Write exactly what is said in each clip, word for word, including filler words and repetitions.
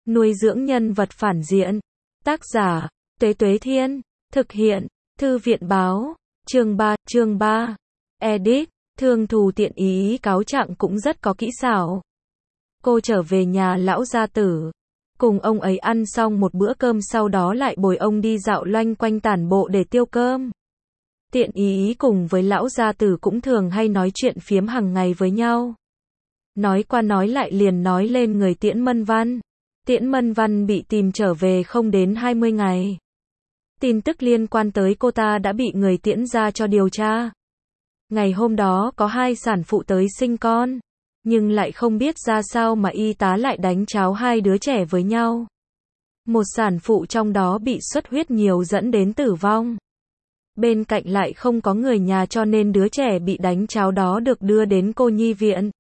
Nuôi dưỡng nhân vật phản diện. Tác giả, Tuế Tuế Thiên. Thực hiện, Thư viện Báo. Chương ba, chương ba. Edit, Thương Thù Tiện Ý cáo trạng cũng rất có kỹ xảo. Cô trở về nhà lão gia tử. Cùng ông ấy ăn xong một bữa cơm sau đó lại bồi ông đi dạo loanh quanh tản bộ để tiêu cơm. Tiện Ý cùng với lão gia tử cũng thường hay nói chuyện phiếm hàng ngày với nhau. Nói qua nói lại liền nói lên người Tiễn Mân Văn. Tiễn Mân Văn bị tìm trở về không đến hai mươi ngày. Tin tức liên quan tới cô ta đã bị người Tiễn ra cho điều tra. Ngày hôm đó có hai sản phụ tới sinh con, nhưng lại không biết ra sao mà y tá lại đánh cháo hai đứa trẻ với nhau. Một sản phụ trong đó bị xuất huyết nhiều dẫn đến tử vong. Bên cạnh lại không có người nhà cho nên đứa trẻ bị đánh cháo đó được đưa đến cô nhi viện.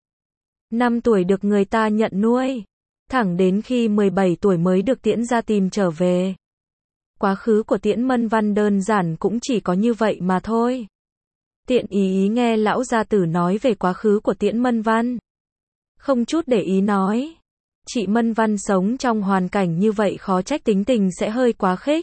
Năm tuổi được người ta nhận nuôi, thẳng đến khi mười bảy tuổi mới được Tiễn ra tìm trở về. Quá khứ của Tiễn Mân Văn đơn giản cũng chỉ có như vậy mà thôi. Tiện Ý nghe lão gia tử nói về quá khứ của Tiễn Mân Văn, không chút để ý nói. Chị Mân Văn sống trong hoàn cảnh như vậy khó trách tính tình sẽ hơi quá khích.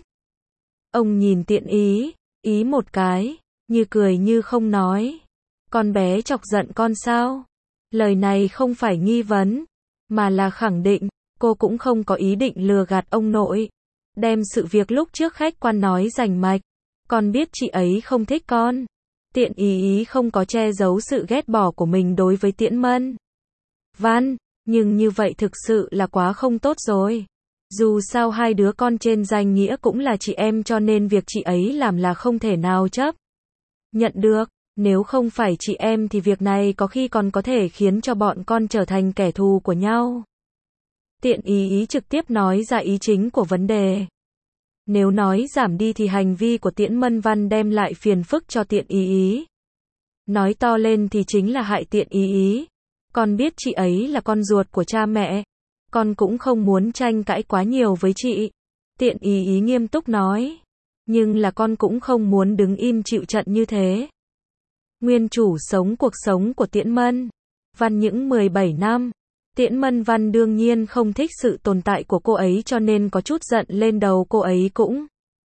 Ông nhìn Tiện Ý, ý một cái, như cười như không nói. Con bé chọc giận con sao? Lời này không phải nghi vấn, mà là khẳng định, cô cũng không có ý định lừa gạt ông nội. Đem sự việc lúc trước khách quan nói rành mạch. Con biết chị ấy không thích con. Tiện Ý ý không có che giấu sự ghét bỏ của mình đối với Tiễn Mân Văn, nhưng như vậy thực sự là quá không tốt rồi. Dù sao hai đứa con trên danh nghĩa cũng là chị em cho nên việc chị ấy làm là không thể nào chấp nhận được. Nếu không phải chị em thì việc này có khi còn có thể khiến cho bọn con trở thành kẻ thù của nhau. Tiện Ý ý trực tiếp nói ra ý chính của vấn đề. Nếu nói giảm đi thì hành vi của Tiễn Mân Văn đem lại phiền phức cho Tiện Ý ý. Nói to lên thì chính là hại Tiện Ý ý. Con biết chị ấy là con ruột của cha mẹ. Con cũng không muốn tranh cãi quá nhiều với chị. Tiện Ý ý nghiêm túc nói. Nhưng là con cũng không muốn đứng im chịu trận như thế. Nguyên chủ sống cuộc sống của Tiễn Mân Văn những mười bảy năm. Tiễn Mân Văn đương nhiên không thích sự tồn tại của cô ấy cho nên có chút giận lên đầu cô ấy cũng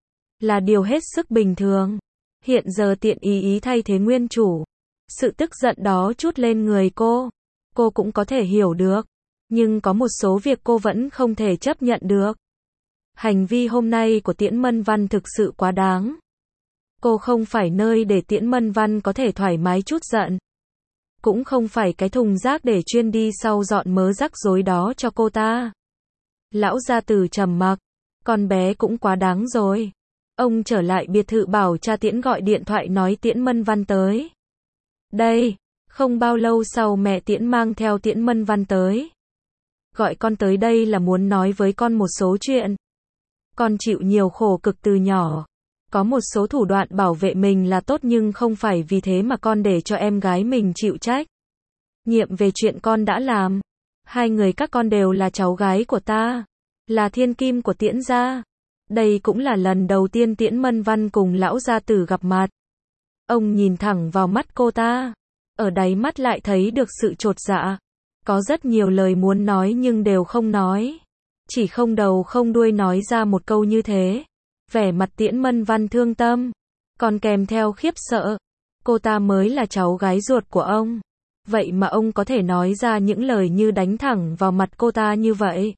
là điều hết sức bình thường. Hiện giờ Tiện Ý ý thay thế nguyên chủ. Sự tức giận đó trút lên người cô. Cô cũng có thể hiểu được. Nhưng có một số việc cô vẫn không thể chấp nhận được. Hành vi hôm nay của Tiễn Mân Văn thực sự quá đáng. Cô không phải nơi để Tiễn Mân Văn có thể thoải mái chút giận. Cũng không phải cái thùng rác để chuyên đi sau dọn mớ rắc rối đó cho cô ta. Lão gia tử trầm mặc. Con bé cũng quá đáng rồi. Ông trở lại biệt thự bảo cha Tiễn gọi điện thoại nói Tiễn Mân Văn tới. Đây, không bao lâu sau mẹ Tiễn mang theo Tiễn Mân Văn tới. Gọi con tới đây là muốn nói với con một số chuyện. Con chịu nhiều khổ cực từ nhỏ. Có một số thủ đoạn bảo vệ mình là tốt nhưng không phải vì thế mà con để cho em gái mình chịu trách nhiệm về chuyện con đã làm. Hai người các con đều là cháu gái của ta, là thiên kim của Tiễn gia. Đây cũng là lần đầu tiên Tiễn Mân Văn cùng lão gia tử gặp mặt. Ông nhìn thẳng vào mắt cô ta, ở đáy mắt lại thấy được sự chột dạ. Có rất nhiều lời muốn nói nhưng đều không nói. Chỉ không đầu không đuôi nói ra một câu như thế. Vẻ mặt Tiễn Mân Văn thương tâm, còn kèm theo khiếp sợ. Cô ta mới là cháu gái ruột của ông. Vậy mà ông có thể nói ra những lời như đánh thẳng vào mặt cô ta như vậy.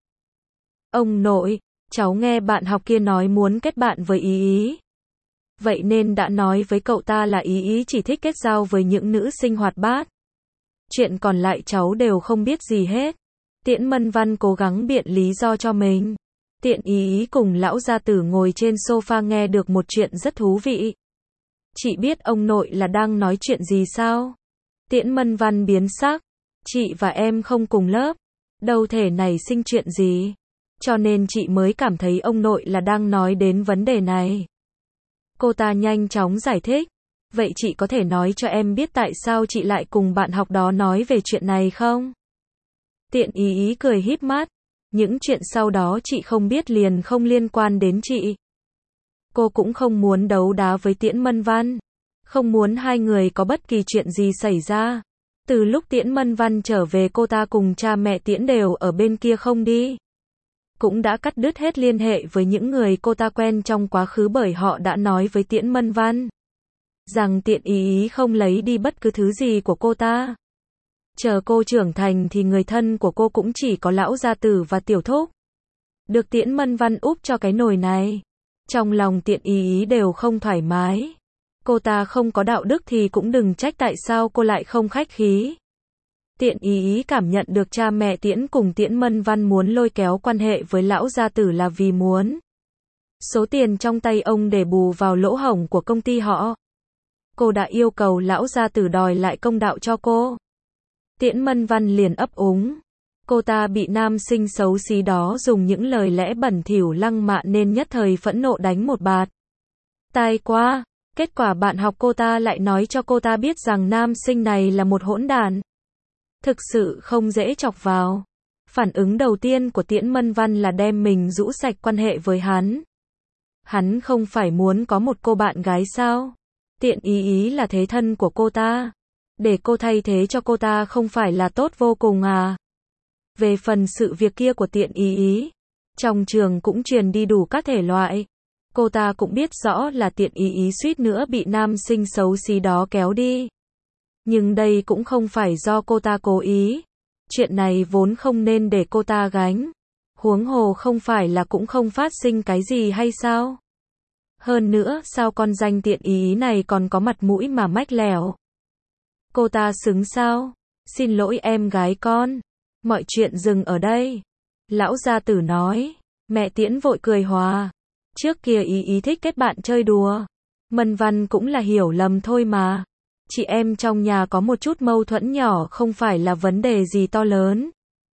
Ông nội, cháu nghe bạn học kia nói muốn kết bạn với Ý Ý. Vậy nên đã nói với cậu ta là Ý Ý chỉ thích kết giao với những nữ sinh hoạt bát. Chuyện còn lại cháu đều không biết gì hết. Tiễn Mân Văn cố gắng biện lý do cho mình. Tiện Ý ý cùng lão gia tử ngồi trên sofa nghe được một chuyện rất thú vị. Chị biết ông nội là đang nói chuyện gì sao? Tiễn Mân Văn biến sắc. Chị và em không cùng lớp. Đâu thể nảy sinh chuyện gì. Cho nên chị mới cảm thấy ông nội là đang nói đến vấn đề này. Cô ta nhanh chóng giải thích. Vậy chị có thể nói cho em biết tại sao chị lại cùng bạn học đó nói về chuyện này không? Tiện Ý ý cười híp mắt. Những chuyện sau đó chị không biết liền không liên quan đến chị. Cô cũng không muốn đấu đá với Tiễn Mân Văn. Không muốn hai người có bất kỳ chuyện gì xảy ra. Từ lúc Tiễn Mân Văn trở về cô ta cùng cha mẹ Tiễn đều ở bên kia không đi. cũng đã cắt đứt hết liên hệ với những người cô ta quen trong quá khứ bởi họ đã nói với Tiễn Mân Văn rằng Tiện Ý Ý không lấy đi bất cứ thứ gì của cô ta. Chờ cô trưởng thành thì người thân của cô cũng chỉ có lão gia tử và tiểu thúc. Được Tiễn Mân Văn úp cho cái nồi này. Trong lòng Tiện Ý Ý đều không thoải mái. Cô ta không có đạo đức thì cũng đừng trách tại sao cô lại không khách khí. Tiện Ý Ý cảm nhận được cha mẹ Tiễn cùng Tiễn Mân Văn muốn lôi kéo quan hệ với lão gia tử là vì muốn số tiền trong tay ông để bù vào lỗ hổng của công ty họ. Cô đã yêu cầu lão gia tử đòi lại công đạo cho cô. Tiễn Mân Văn liền ấp úng. Cô ta bị nam sinh xấu xí đó dùng những lời lẽ bẩn thỉu lăng mạ nên nhất thời phẫn nộ đánh một bạt. Tai quá, kết quả bạn học cô ta lại nói cho cô ta biết rằng nam sinh này là một hỗn đản. Thực sự không dễ chọc vào. Phản ứng đầu tiên của Tiễn Mân Văn là đem mình rũ sạch quan hệ với hắn. Hắn không phải muốn có một cô bạn gái sao? Tiện Ý Ý là thế thân của cô ta. Để cô thay thế cho cô ta không phải là tốt vô cùng à? Về phần sự việc kia của Tiện Ý Ý, trong trường cũng truyền đi đủ các thể loại. Cô ta cũng biết rõ là Tiện Ý Ý suýt nữa bị nam sinh xấu xí đó kéo đi. Nhưng đây cũng không phải do cô ta cố ý. Chuyện này vốn không nên để cô ta gánh. Huống hồ không phải là cũng không phát sinh cái gì hay sao? Hơn nữa, sao con danh Tiện Ý Ý này còn có mặt mũi mà mách lẻo? Cô ta xứng sao? Xin lỗi em gái con. Mọi chuyện dừng ở đây. Lão gia tử nói. Mẹ Tiễn vội cười hòa. Trước kia Ý Ý thích kết bạn chơi đùa. Mân Văn cũng là hiểu lầm thôi mà. Chị em trong nhà có một chút mâu thuẫn nhỏ không phải là vấn đề gì to lớn.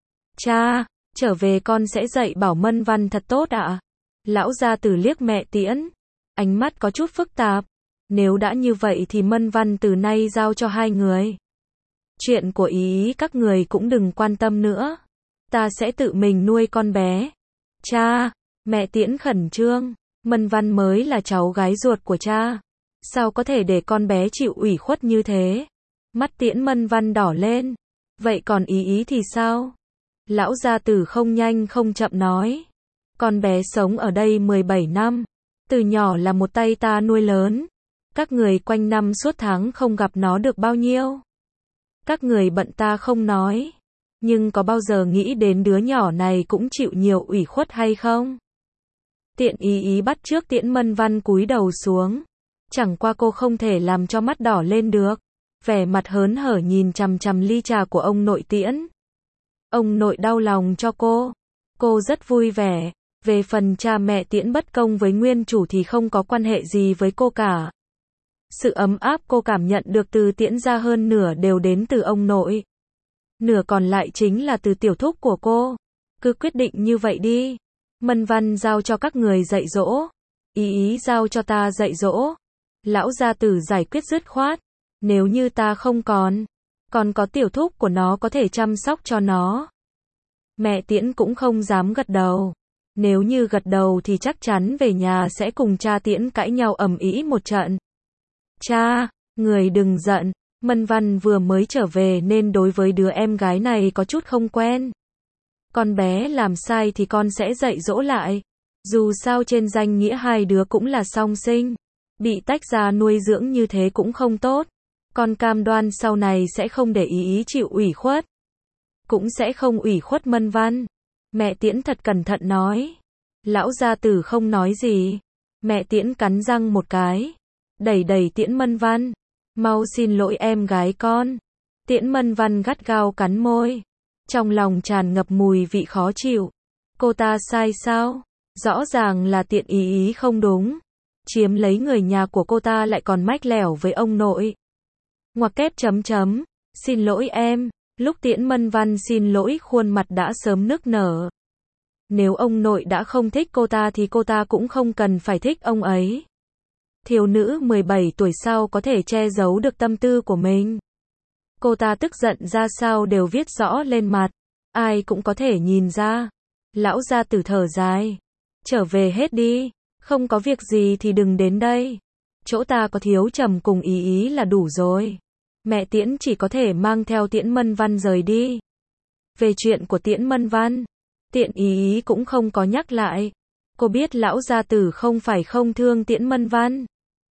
Cha, trở về con sẽ dạy bảo Mân Văn thật tốt ạ. À? Lão gia tử liếc mẹ Tiễn. Ánh mắt có chút phức tạp. Nếu đã như vậy thì Mân Văn từ nay giao cho hai người. Chuyện của Ý Ý các người cũng đừng quan tâm nữa. Ta sẽ tự mình nuôi con bé. Cha, mẹ Tiễn khẩn trương. Mân Văn mới là cháu gái ruột của cha. Sao có thể để con bé chịu ủy khuất như thế? Mắt Tiễn Mân Văn đỏ lên. Vậy còn Ý Ý thì sao? Lão gia tử không nhanh không chậm nói. Con bé sống ở đây mười bảy năm. Từ nhỏ là một tay ta nuôi lớn. Các người quanh năm suốt tháng không gặp nó được bao nhiêu. Các người bận ta không nói. Nhưng có bao giờ nghĩ đến đứa nhỏ này cũng chịu nhiều ủy khuất hay không? Tiện Ý Ý bắt trước Tiễn Mân Văn cúi đầu xuống. Chẳng qua cô không thể làm cho mắt đỏ lên được. Vẻ mặt hớn hở nhìn chằm chằm ly trà của ông nội Tiễn. Ông nội đau lòng cho cô. Cô rất vui vẻ. Về phần cha mẹ Tiễn bất công với nguyên chủ thì không có quan hệ gì với cô cả. Sự ấm áp cô cảm nhận được từ Tiễn ra hơn nửa đều đến từ ông nội. Nửa còn lại chính là từ tiểu thúc của cô. Cứ quyết định như vậy đi. Mân Văn giao cho các người dạy dỗ. Ý Ý giao cho ta dạy dỗ. Lão gia tử giải quyết dứt khoát. Nếu như ta không còn, còn có tiểu thúc của nó có thể chăm sóc cho nó. Mẹ Tiễn cũng không dám gật đầu. Nếu như gật đầu thì chắc chắn về nhà sẽ cùng cha Tiễn cãi nhau ầm ĩ một trận. Cha, người đừng giận. Mân Văn vừa mới trở về nên đối với đứa em gái này có chút không quen. Con bé làm sai thì con sẽ dạy dỗ lại. Dù sao trên danh nghĩa hai đứa cũng là song sinh. Bị tách ra nuôi dưỡng như thế cũng không tốt. Con cam đoan sau này sẽ không để Ý Ý chịu ủy khuất. Cũng sẽ không ủy khuất Mân Văn. Mẹ Tiễn thật cẩn thận nói. Lão gia tử không nói gì. Mẹ Tiễn cắn răng một cái. Đẩy đẩy Tiễn Mân Văn. Mau xin lỗi em gái con. Tiễn Mân Văn gắt gao cắn môi. Trong lòng tràn ngập mùi vị khó chịu. Cô ta sai sao? Rõ ràng là Tiện Ý Ý không đúng. Chiếm lấy người nhà của cô ta lại còn mách lẻo với ông nội. Ngoặc kép chấm chấm. Xin lỗi em. Lúc Tiễn Mân Văn xin lỗi khuôn mặt đã sớm nức nở. Nếu ông nội đã không thích cô ta thì cô ta cũng không cần phải thích ông ấy. Thiếu nữ mười bảy tuổi sao có thể che giấu được tâm tư của mình. Cô ta tức giận ra sao đều viết rõ lên mặt. Ai cũng có thể nhìn ra. Lão gia tử thở dài. Trở về hết đi. Không có việc gì thì đừng đến đây. Chỗ ta có thiếu trầm cùng Ý Ý là đủ rồi. Mẹ Tiễn chỉ có thể mang theo Tiễn Mân Văn rời đi. Về chuyện của Tiễn Mân Văn, Tiện ý ý cũng không có nhắc lại. Cô biết lão gia tử không phải không thương Tiễn Mân Văn.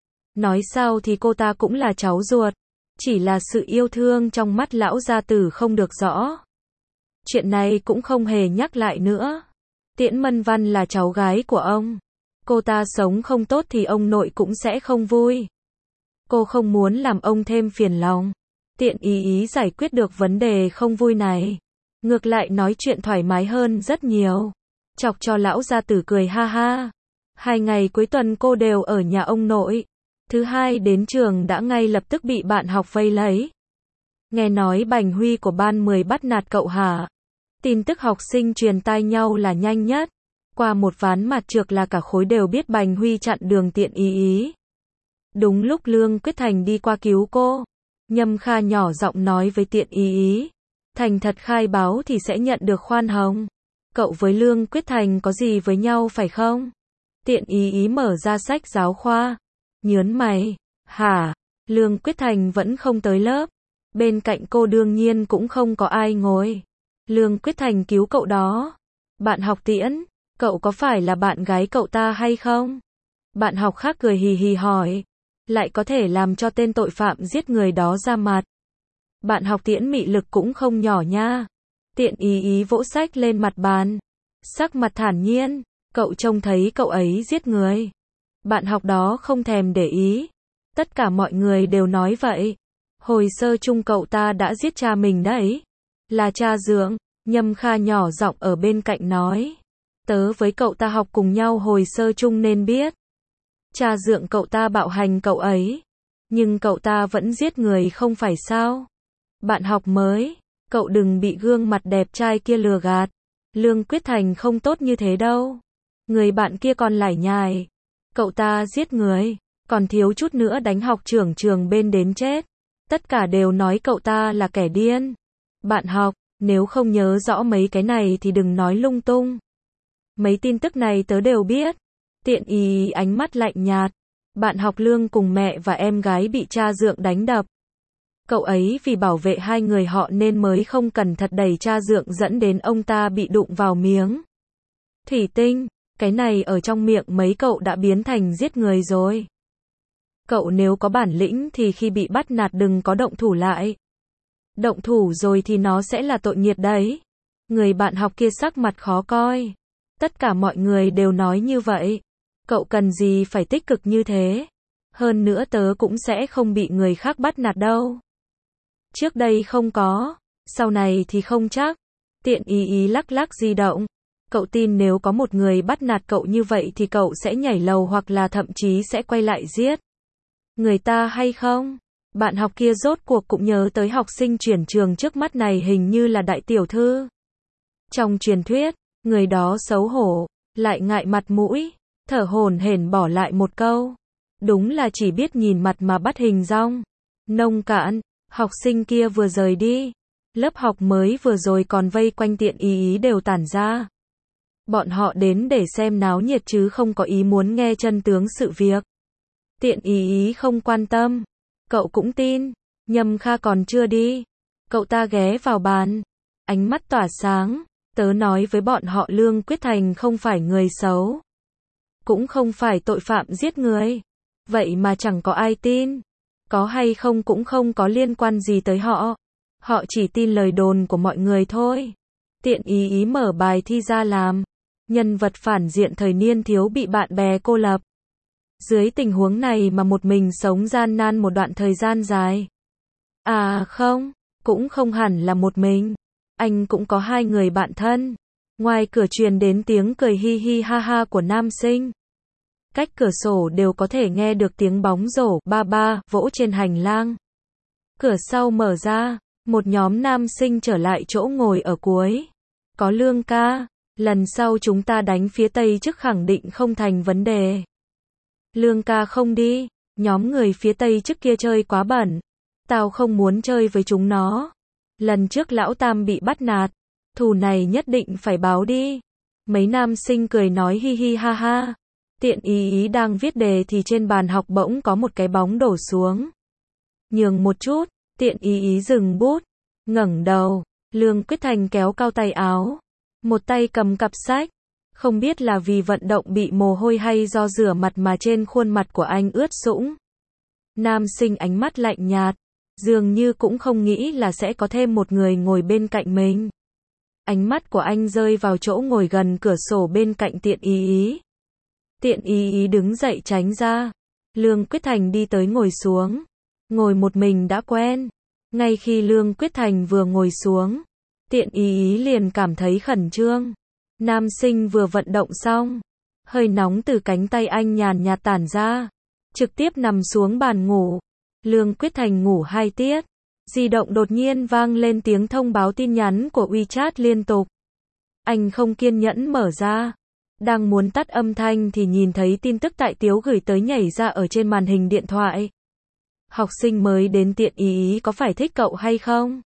Nói sao thì cô ta cũng là cháu ruột. Chỉ là sự yêu thương trong mắt lão gia tử không được rõ. Chuyện này cũng không hề nhắc lại nữa. Tiễn Mân Văn là cháu gái của ông. Cô ta sống không tốt thì ông nội cũng sẽ không vui. Cô không muốn làm ông thêm phiền lòng. Tiện ý ý giải quyết được vấn đề không vui này. Ngược lại nói chuyện thoải mái hơn rất nhiều. Chọc cho lão gia tử cười ha ha. Hai ngày cuối tuần cô đều ở nhà ông nội. Thứ hai đến trường đã ngay lập tức bị bạn học vây lấy. Nghe nói Bành Huy của ban mười bắt nạt cậu hả? Tin tức học sinh truyền tai nhau là nhanh nhất. Qua một ván mặt trược là cả khối đều biết Bành Huy chặn đường Tiện ý ý. Đúng lúc Lương Quyết Thành đi qua cứu cô. Nhâm Kha nhỏ giọng nói với Tiện ý ý. Thành thật khai báo thì sẽ nhận được khoan hồng. Cậu với Lương Quyết Thành có gì với nhau phải không? Tiện ý ý mở ra sách giáo khoa. Nhớn mày. Hả? Lương Quyết Thành vẫn không tới lớp. Bên cạnh cô đương nhiên cũng không có ai ngồi. Lương Quyết Thành cứu cậu đó. Bạn học Tiễn, cậu có phải là bạn gái cậu ta hay không? Bạn học khác cười hì hì hỏi. Lại có thể làm cho tên tội phạm giết người đó ra mặt. Bạn học Tiễn mị lực cũng không nhỏ nha. Tiện ý ý vỗ sách lên mặt bàn. Sắc mặt thản nhiên. Cậu trông thấy cậu ấy giết người. Bạn học đó không thèm để ý. Tất cả mọi người đều nói vậy. Hồi sơ chung cậu ta đã giết cha mình đấy. Là cha Dượng. Nhâm Kha nhỏ giọng ở bên cạnh nói. Tớ với cậu ta học cùng nhau hồi sơ chung nên biết. Cha Dượng cậu ta bạo hành cậu ấy. Nhưng cậu ta vẫn giết người không phải sao? Bạn học mới. Cậu đừng bị gương mặt đẹp trai kia lừa gạt. Lương Quyết Thành không tốt như thế đâu. Người bạn kia còn lải nhải. Cậu ta giết người. Còn thiếu chút nữa đánh học trưởng trường bên đến chết. Tất cả đều nói cậu ta là kẻ điên. Bạn học, nếu không nhớ rõ mấy cái này thì đừng nói lung tung. Mấy tin tức này tớ đều biết. Tiện ý ánh mắt lạnh nhạt. Bạn học Lương cùng mẹ và em gái bị cha Dượng đánh đập. Cậu ấy vì bảo vệ hai người họ nên mới không cẩn thận đẩy cha Dượng dẫn đến ông ta bị đụng vào miếng thủy tinh. Cái này ở trong miệng mấy cậu đã biến thành giết người rồi. Cậu nếu có bản lĩnh thì khi bị bắt nạt đừng có động thủ lại. Động thủ rồi thì nó sẽ là tội nghiệt đấy. Người bạn học kia sắc mặt khó coi. Tất cả mọi người đều nói như vậy. Cậu cần gì phải tích cực như thế. Hơn nữa tớ cũng sẽ không bị người khác bắt nạt đâu. Trước đây không có. Sau này thì không chắc. Tiện ý ý lắc lắc di động. Cậu tin nếu có một người bắt nạt cậu như vậy thì cậu sẽ nhảy lầu hoặc là thậm chí sẽ quay lại giết người ta hay không? Bạn học kia rốt cuộc cũng nhớ tới học sinh chuyển trường trước mắt này hình như là đại tiểu thư. Trong truyền thuyết, người đó xấu hổ, lại ngại mặt mũi, thở hổn hển bỏ lại một câu. Đúng là chỉ biết nhìn mặt mà bắt hình dong. Nông cạn, học sinh kia vừa rời đi. Lớp học mới vừa rồi còn vây quanh Tiện ý ý đều tản ra. Bọn họ đến để xem náo nhiệt chứ không có ý muốn nghe chân tướng sự việc. Tiện ý ý không quan tâm. Cậu cũng tin. Nhâm Kha còn chưa đi. Cậu ta ghé vào bàn. Ánh mắt tỏa sáng. Tớ nói với bọn họ Lương Quyết Thành không phải người xấu. Cũng không phải tội phạm giết người. Vậy mà chẳng có ai tin. Có hay không cũng không có liên quan gì tới họ. Họ chỉ tin lời đồn của mọi người thôi. Tiện ý ý mở bài thi ra làm. Nhân vật phản diện thời niên thiếu bị bạn bè cô lập. Dưới tình huống này mà một mình sống gian nan một đoạn thời gian dài. À không, cũng không hẳn là một mình. Anh cũng có hai người bạn thân. Ngoài cửa truyền đến tiếng cười hi hi ha ha của nam sinh. Cách cửa sổ đều có thể nghe được tiếng bóng rổ ba ba vỗ trên hành lang. Cửa sau mở ra, một nhóm nam sinh trở lại chỗ ngồi ở cuối. Có Lương ca, lần sau chúng ta đánh phía Tây trước khẳng định không thành vấn đề. Lương ca không đi, nhóm người phía Tây trước kia chơi quá bẩn. Tao không muốn chơi với chúng nó. Lần trước lão Tam bị bắt nạt, thù này nhất định phải báo đi. Mấy nam sinh cười nói hi hi ha ha. Tiện ý ý đang viết đề thì trên bàn học bỗng có một cái bóng đổ xuống. Nhường một chút, tiện ý ý dừng bút, ngẩng đầu, Lương Quyết Thành kéo cao tay áo. một tay cầm cặp sách. Không biết là vì vận động bị mồ hôi hay do rửa mặt mà trên khuôn mặt của anh ướt sũng. Nam sinh ánh mắt lạnh nhạt, dường như cũng không nghĩ là sẽ có thêm một người ngồi bên cạnh mình. Ánh mắt của anh rơi vào chỗ ngồi gần cửa sổ bên cạnh Tiện Ý Ý. Tiện Ý Ý đứng dậy tránh ra. Lương Quyết Thành đi tới ngồi xuống. Ngồi một mình đã quen. Ngay khi Lương Quyết Thành vừa ngồi xuống, Tiện Ý Ý liền cảm thấy khẩn trương. Nam sinh vừa vận động xong, hơi nóng từ cánh tay anh nhàn nhạt tản ra, trực tiếp nằm xuống bàn ngủ. Lương Quyết Thành ngủ hai tiết. Di động đột nhiên vang lên tiếng thông báo tin nhắn của WeChat liên tục. Anh không kiên nhẫn mở ra. Đang muốn tắt âm thanh thì nhìn thấy tin tức tại Tiếu gửi tới nhảy ra ở trên màn hình điện thoại. Học sinh mới đến Tiện Ý Ý có phải thích cậu hay không?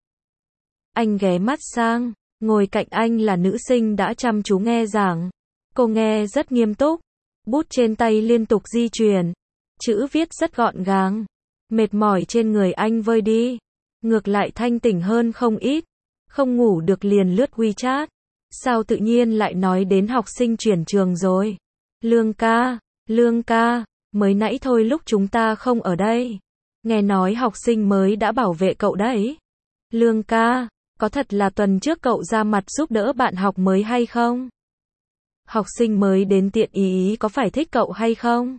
Anh ghé mắt sang, ngồi cạnh anh là nữ sinh đã chăm chú nghe giảng. Cô nghe rất nghiêm túc, bút trên tay liên tục di chuyển, chữ viết rất gọn gàng. Mệt mỏi trên người anh vơi đi, ngược lại thanh tỉnh hơn không ít. Không ngủ được liền lướt WeChat. Sao tự nhiên lại nói đến học sinh chuyển trường rồi? Lương ca, Lương ca, mới nãy thôi lúc chúng ta không ở đây. Nghe nói học sinh mới đã bảo vệ cậu đấy. Lương ca, có thật là tuần trước cậu ra mặt giúp đỡ bạn học mới hay không? Học sinh mới đến Tiện Ý Ý có phải thích cậu hay không?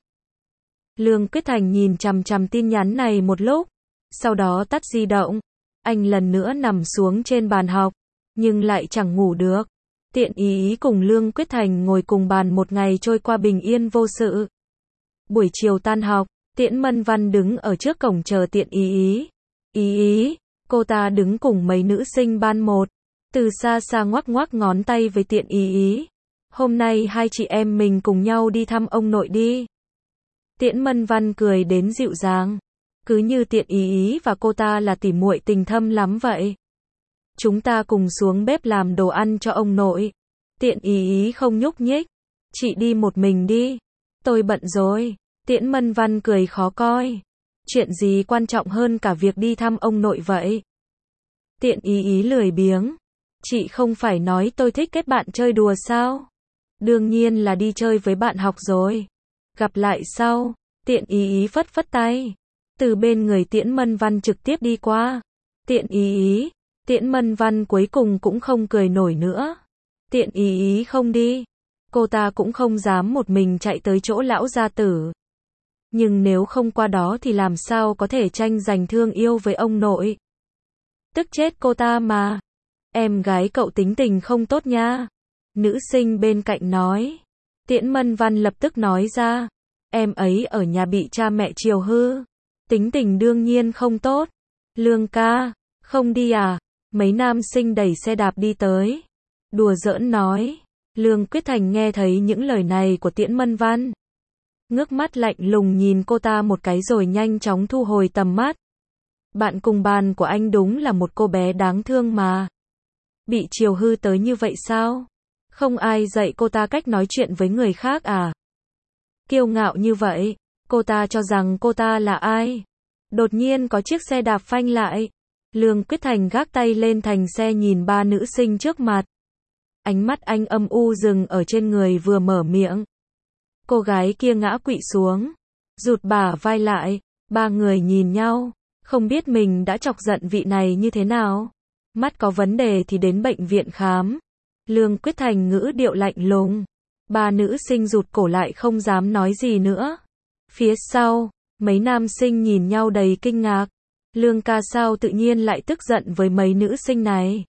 Lương Quyết Thành nhìn chằm chằm tin nhắn này một lúc, sau đó tắt di động. Anh lần nữa nằm xuống trên bàn học, nhưng lại chẳng ngủ được. Tiện Ý Ý cùng Lương Quyết Thành ngồi cùng bàn một ngày trôi qua bình yên vô sự. Buổi chiều tan học, Tiễn Mân Văn đứng ở trước cổng chờ Tiện Ý Ý. Ý Ý, cô ta đứng cùng mấy nữ sinh ban một, từ xa xa ngoắc ngoắc ngón tay với Tiện Ý Ý. Hôm nay hai chị em mình cùng nhau đi thăm ông nội đi. Tiễn Mân Văn cười đến dịu dàng, cứ như Tiện Ý Ý và cô ta là tỉ muội tình thâm lắm vậy. Chúng ta cùng xuống bếp làm đồ ăn cho ông nội. Tiện Ý Ý không nhúc nhích. Chị đi một mình đi. Tôi bận rồi. Tiễn Mân Văn cười khó coi. Chuyện gì quan trọng hơn cả việc đi thăm ông nội vậy? Tiện Ý Ý lười biếng. Chị không phải nói tôi thích kết bạn chơi đùa sao? Đương nhiên là đi chơi với bạn học rồi. Gặp lại sau. Tiện Ý Ý phất phất tay. Từ bên người Tiễn Mân Văn trực tiếp đi qua. Tiện Ý Ý. Tiễn Mân Văn cuối cùng cũng không cười nổi nữa. Tiện Ý Ý không đi. Cô ta cũng không dám một mình chạy tới chỗ lão gia tử. Nhưng nếu không qua đó thì làm sao có thể tranh giành thương yêu với ông nội. Tức chết cô ta mà. Em gái cậu tính tình không tốt nha. Nữ sinh bên cạnh nói. Tiễn Mân Văn lập tức nói ra. Em ấy ở nhà bị cha mẹ chiều hư. Tính tình đương nhiên không tốt. Lương ca, không đi à? Mấy nam sinh đẩy xe đạp đi tới. Đùa giỡn nói. Lương Quyết Thành nghe thấy những lời này của Tiễn Mân Văn. Ngước mắt lạnh lùng nhìn cô ta một cái rồi nhanh chóng thu hồi tầm mắt. Bạn cùng bàn của anh đúng là một cô bé đáng thương mà. Bị chiều hư tới như vậy sao? Không ai dạy cô ta cách nói chuyện với người khác à? Kiêu ngạo như vậy, cô ta cho rằng cô ta là ai? Đột nhiên có chiếc xe đạp phanh lại. Lương Quyết Thành gác tay lên thành xe nhìn ba nữ sinh trước mặt. Ánh mắt anh âm u dừng ở trên người vừa mở miệng. Cô gái kia ngã quỵ xuống, rụt bả vai lại, ba người nhìn nhau, không biết mình đã chọc giận vị này như thế nào. Mắt có vấn đề thì đến bệnh viện khám. Lương Quyết Thành ngữ điệu lạnh lùng. Ba nữ sinh rụt cổ lại không dám nói gì nữa. Phía sau, mấy nam sinh nhìn nhau đầy kinh ngạc. Lương ca sao tự nhiên lại tức giận với mấy nữ sinh này?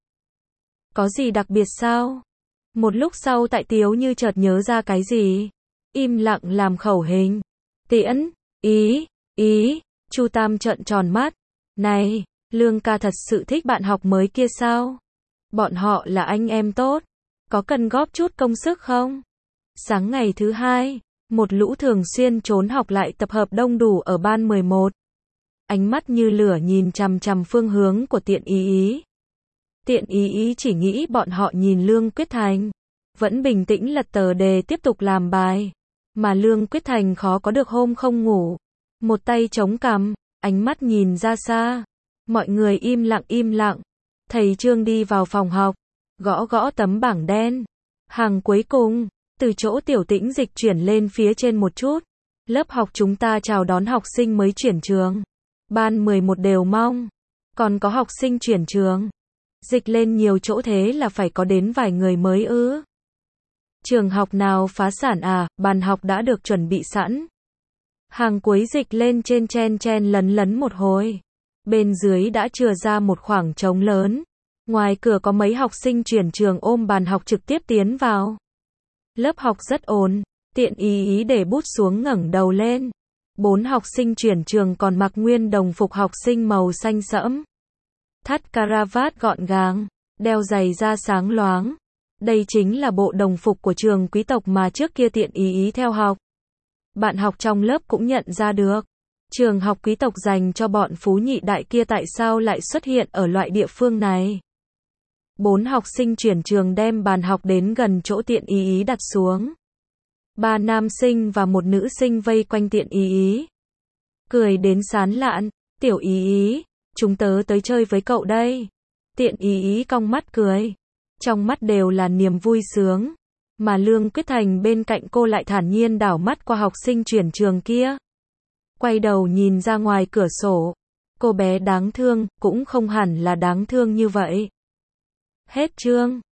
Có gì đặc biệt sao? Một lúc sau tại Tiếu như chợt nhớ ra cái gì. Im lặng làm khẩu hình. Tiễn, Ý, Ý, Chu Tam trợn tròn mắt. Này, Lương ca thật sự thích bạn học mới kia sao? Bọn họ là anh em tốt. Có cần góp chút công sức không? Sáng ngày thứ hai, một lũ thường xuyên trốn học lại tập hợp đông đủ ở ban mười một. Ánh mắt như lửa nhìn chằm chằm phương hướng của Tiện Ý Ý. Tiện Ý Ý chỉ nghĩ bọn họ nhìn Lương Quyết Thành. Vẫn bình tĩnh lật tờ đề tiếp tục làm bài. Mà Lương Quyết Thành khó có được hôm không ngủ. Một tay chống cằm, ánh mắt nhìn ra xa. Mọi người im lặng im lặng. Thầy Trương đi vào phòng học. gõ gõ tấm bảng đen. Hàng cuối cùng, từ chỗ Tiểu Tĩnh dịch chuyển lên phía trên một chút. Lớp học chúng ta chào đón học sinh mới chuyển trường. Ban mười một đều mong. Còn có học sinh chuyển trường. Dịch lên nhiều chỗ thế là phải có đến vài người mới ư. Trường học nào phá sản à, bàn học đã được chuẩn bị sẵn. Hàng cuối dịch lên trên chen chen lấn lấn một hồi. Bên dưới đã chừa ra một khoảng trống lớn. Ngoài cửa có mấy học sinh chuyển trường ôm bàn học trực tiếp tiến vào. Lớp học rất ồn, tiện ý ý để bút xuống ngẩng đầu lên. Bốn học sinh chuyển trường còn mặc nguyên đồng phục học sinh màu xanh sẫm. Thắt caravat gọn gàng, đeo giày da sáng loáng. Đây chính là bộ đồng phục của trường quý tộc mà trước kia tiện ý ý theo học. Bạn học trong lớp cũng nhận ra được. Trường học quý tộc dành cho bọn phú nhị đại kia tại sao lại xuất hiện ở loại địa phương này? Bốn học sinh chuyển trường đem bàn học đến gần chỗ tiện ý ý đặt xuống. Ba nam sinh và một nữ sinh vây quanh tiện ý ý. Cười đến sán lạn, Tiểu ý ý, chúng tớ tới chơi với cậu đây. Tiện ý ý cong mắt cười. Trong mắt đều là niềm vui sướng. Mà Lương Quyết Thành bên cạnh cô lại thản nhiên đảo mắt qua học sinh chuyển trường kia. Quay đầu nhìn ra ngoài cửa sổ. Cô bé đáng thương, cũng không hẳn là đáng thương như vậy. Hết chương.